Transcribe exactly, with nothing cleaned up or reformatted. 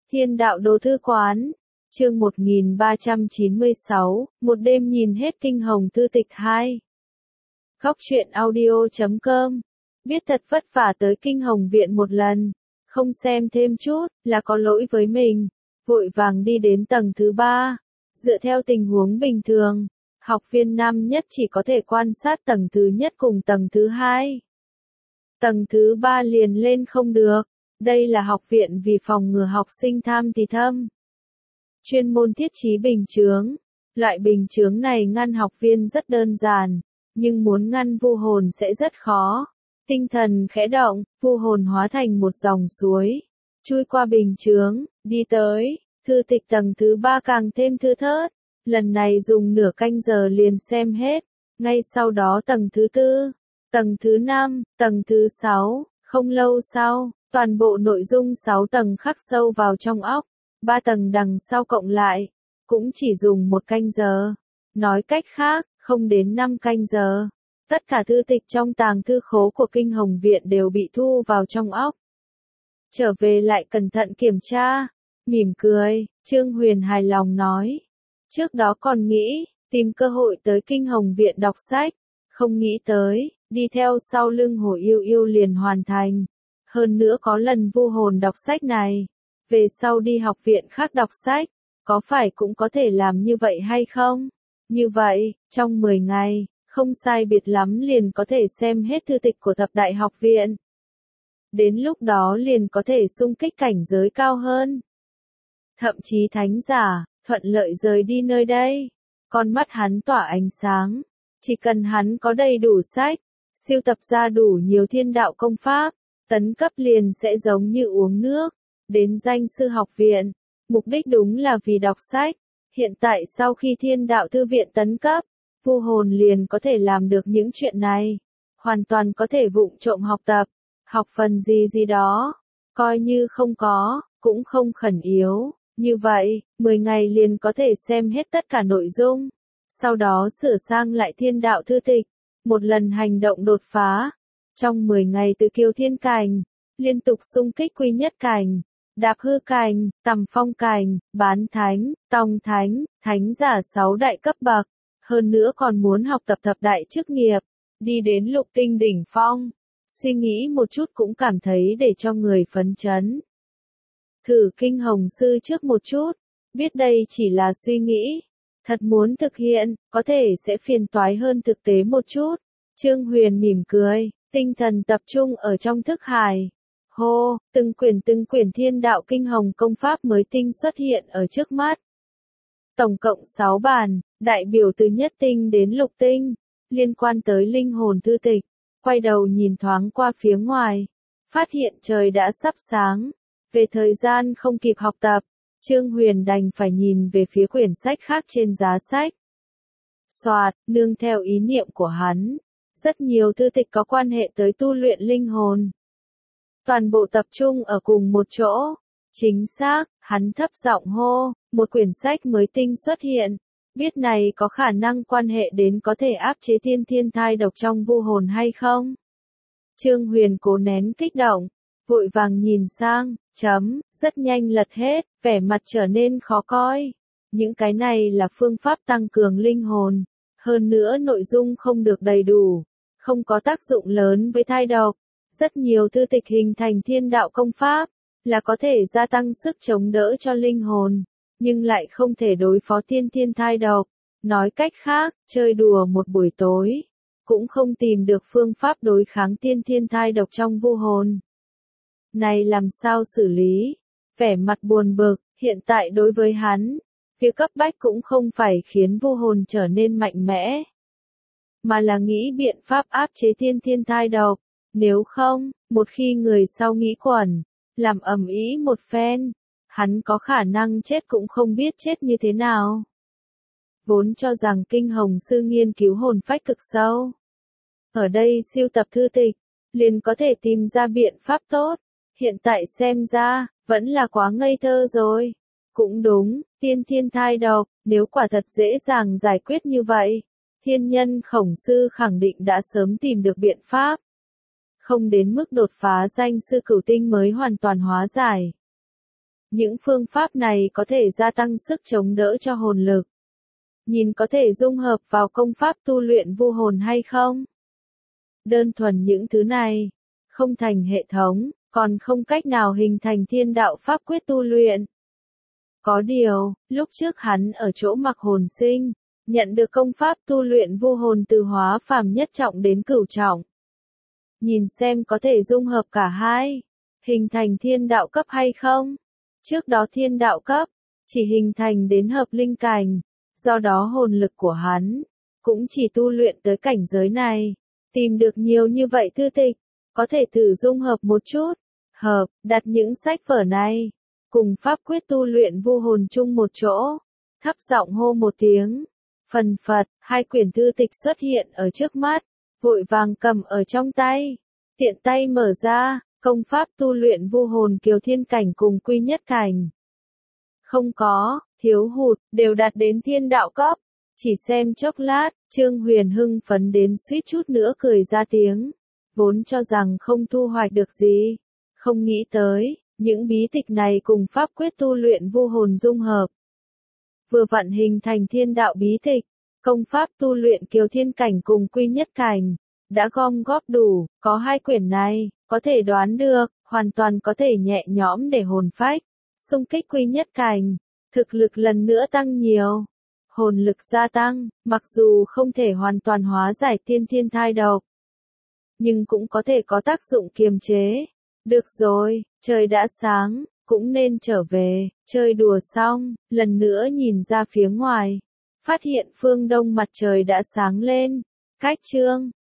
Thiên đạo đồ thư quán, chương một nghìn ba trăm chín mươi sáu, một đêm nhìn hết kinh hồng thư tịch hai. Góc truyện audio chấm com, biết thật vất vả tới kinh hồng viện một lần, không xem thêm chút, là có lỗi với mình, vội vàng đi đến tầng thứ ba. Dựa theo tình huống bình thường, học viên năm nhất chỉ có thể quan sát tầng thứ nhất cùng tầng thứ hai. Tầng thứ ba liền lên không được. Đây là học viện vì phòng ngừa học sinh tham thì thâm. Chuyên môn thiết trí bình chướng. Loại bình chướng này ngăn học viên rất đơn giản, nhưng muốn ngăn vu hồn sẽ rất khó. Tinh thần khẽ động, vu hồn hóa thành một dòng suối, chui qua bình chướng, đi tới. Thư tịch tầng thứ ba càng thêm thưa thớt. Lần này dùng nửa canh giờ liền xem hết. Ngay sau đó tầng thứ tư, tầng thứ năm, tầng thứ sáu, không lâu sau. Toàn bộ nội dung sáu tầng khắc sâu vào trong óc, ba tầng đằng sau cộng lại, cũng chỉ dùng một canh giờ. Nói cách khác, không đến năm canh giờ. Tất cả thư tịch trong tàng thư khố của Kinh Hồng Viện đều bị thu vào trong óc. Trở về lại cẩn thận kiểm tra, mỉm cười, Trương Huyền hài lòng nói. Trước đó còn nghĩ, tìm cơ hội tới Kinh Hồng Viện đọc sách, không nghĩ tới, đi theo sau lưng Hồ Yêu Yêu liền hoàn thành. Hơn nữa có lần vu hồn đọc sách này, về sau đi học viện khác đọc sách, có phải cũng có thể làm như vậy hay không? Như vậy, trong mười ngày, không sai biệt lắm liền có thể xem hết thư tịch của thập đại học viện. Đến lúc đó liền có thể xung kích cảnh giới cao hơn. Thậm chí thánh giả, thuận lợi rời đi nơi đây. Con mắt hắn tỏa ánh sáng, chỉ cần hắn có đầy đủ sách, siêu tập ra đủ nhiều thiên đạo công pháp. Tấn cấp liền sẽ giống như uống nước, đến danh sư học viện, mục đích đúng là vì đọc sách. Hiện tại sau khi thiên đạo thư viện tấn cấp, vu hồn liền có thể làm được những chuyện này, hoàn toàn có thể vụng trộm học tập, học phần gì gì đó, coi như không có, cũng không khẩn yếu. Như vậy, mười ngày liền có thể xem hết tất cả nội dung, sau đó sửa sang lại thiên đạo thư tịch, một lần hành động đột phá. Trong mười ngày từ Kiều Thiên Cảnh, liên tục xung kích Quy Nhất Cảnh, Đạp Hư Cảnh, Tầm Phong Cảnh, Bán Thánh, Tông Thánh, Thánh giả sáu đại cấp bậc, hơn nữa còn muốn học tập thập đại chức nghiệp, đi đến lục tinh đỉnh phong, suy nghĩ một chút cũng cảm thấy để cho người phấn chấn. Thử Kinh Hồng Sư trước một chút, biết đây chỉ là suy nghĩ, thật muốn thực hiện, có thể sẽ phiền toái hơn thực tế một chút. Trương Huyền mỉm cười. Tinh thần tập trung ở trong thức hải. Hô, từng quyển từng quyển thiên đạo kinh hồng công pháp mới tinh xuất hiện ở trước mắt. Tổng cộng sáu bản, đại biểu từ nhất tinh đến lục tinh, liên quan tới linh hồn thư tịch. Quay đầu nhìn thoáng qua phía ngoài, phát hiện trời đã sắp sáng. Về thời gian không kịp học tập, Trương Huyền đành phải nhìn về phía quyển sách khác trên giá sách. Soạt, nương theo ý niệm của hắn. Rất nhiều thư tịch có quan hệ tới tu luyện linh hồn. Toàn bộ tập trung ở cùng một chỗ. Chính xác, hắn thấp giọng hô, một quyển sách mới tinh xuất hiện. Biết này có khả năng quan hệ đến có thể áp chế thiên thiên thai độc trong vu hồn hay không? Trương Huyền cố nén kích động, vội vàng nhìn sang, chấm, rất nhanh lật hết, vẻ mặt trở nên khó coi. Những cái này là phương pháp tăng cường linh hồn. Hơn nữa nội dung không được đầy đủ, không có tác dụng lớn với thai độc. Rất nhiều thư tịch hình thành thiên đạo công pháp, là có thể gia tăng sức chống đỡ cho linh hồn, nhưng lại không thể đối phó thiên thiên thai độc. Nói cách khác, chơi đùa một buổi tối, cũng không tìm được phương pháp đối kháng thiên thiên thai độc trong vu hồn. Này làm sao xử lý? Vẻ mặt buồn bực, hiện tại đối với hắn, việc cấp bách cũng không phải khiến vu hồn trở nên mạnh mẽ, mà là nghĩ biện pháp áp chế thiên thiên thai độc. Nếu không, một khi người sau nghĩ quẩn, làm ầm ĩ một phen, hắn có khả năng chết cũng không biết chết như thế nào. Vốn cho rằng Kinh Hồng Sư nghiên cứu hồn phách cực sâu. Ở đây siêu tập thư tịch, liền có thể tìm ra biện pháp tốt. Hiện tại xem ra, vẫn là quá ngây thơ rồi. Cũng đúng, tiên thiên thai độc, nếu quả thật dễ dàng giải quyết như vậy, thiên nhân Khổng Sư khẳng định đã sớm tìm được biện pháp. Không đến mức đột phá danh sư cửu tinh mới hoàn toàn hóa giải. Những phương pháp này có thể gia tăng sức chống đỡ cho hồn lực. Nhìn có thể dung hợp vào công pháp tu luyện vu hồn hay không? Đơn thuần những thứ này, không thành hệ thống, còn không cách nào hình thành thiên đạo pháp quyết tu luyện. Có điều, lúc trước hắn ở chỗ Mặc Hồn Sinh, nhận được công pháp tu luyện vu hồn từ hóa phàm nhất trọng đến cửu trọng. Nhìn xem có thể dung hợp cả hai, hình thành thiên đạo cấp hay không. Trước đó thiên đạo cấp, chỉ hình thành đến hợp linh cảnh, do đó hồn lực của hắn, cũng chỉ tu luyện tới cảnh giới này. Tìm được nhiều như vậy thư tịch, có thể thử dung hợp một chút, hợp, đặt những sách vở này, cùng pháp quyết tu luyện vu hồn chung một chỗ, thấp giọng hô một tiếng, phần phật, hai quyển thư tịch xuất hiện ở trước mắt, vội vàng cầm ở trong tay, tiện tay mở ra, công pháp tu luyện vu hồn kiều thiên cảnh cùng quy nhất cảnh. Không có, thiếu hụt, đều đạt đến thiên đạo cấp. Chỉ xem chốc lát, Trương Huyền hưng phấn đến suýt chút nữa cười ra tiếng. Vốn cho rằng không thu hoạch được gì. Không nghĩ tới, những bí tịch này cùng pháp quyết tu luyện vu hồn dung hợp. Vừa vặn hình thành thiên đạo bí tịch, công pháp tu luyện kiều thiên cảnh cùng quy nhất cảnh. Đã gom góp đủ, có hai quyển này, có thể đoán được, hoàn toàn có thể nhẹ nhõm để hồn phách, xung kích quy nhất cảnh. Thực lực lần nữa tăng nhiều. Hồn lực gia tăng, mặc dù không thể hoàn toàn hóa giải tiên thiên thai độc, nhưng cũng có thể có tác dụng kiềm chế. Được rồi, trời đã sáng, cũng nên trở về, chơi đùa xong, lần nữa nhìn ra phía ngoài, phát hiện phương đông mặt trời đã sáng lên, cách Trương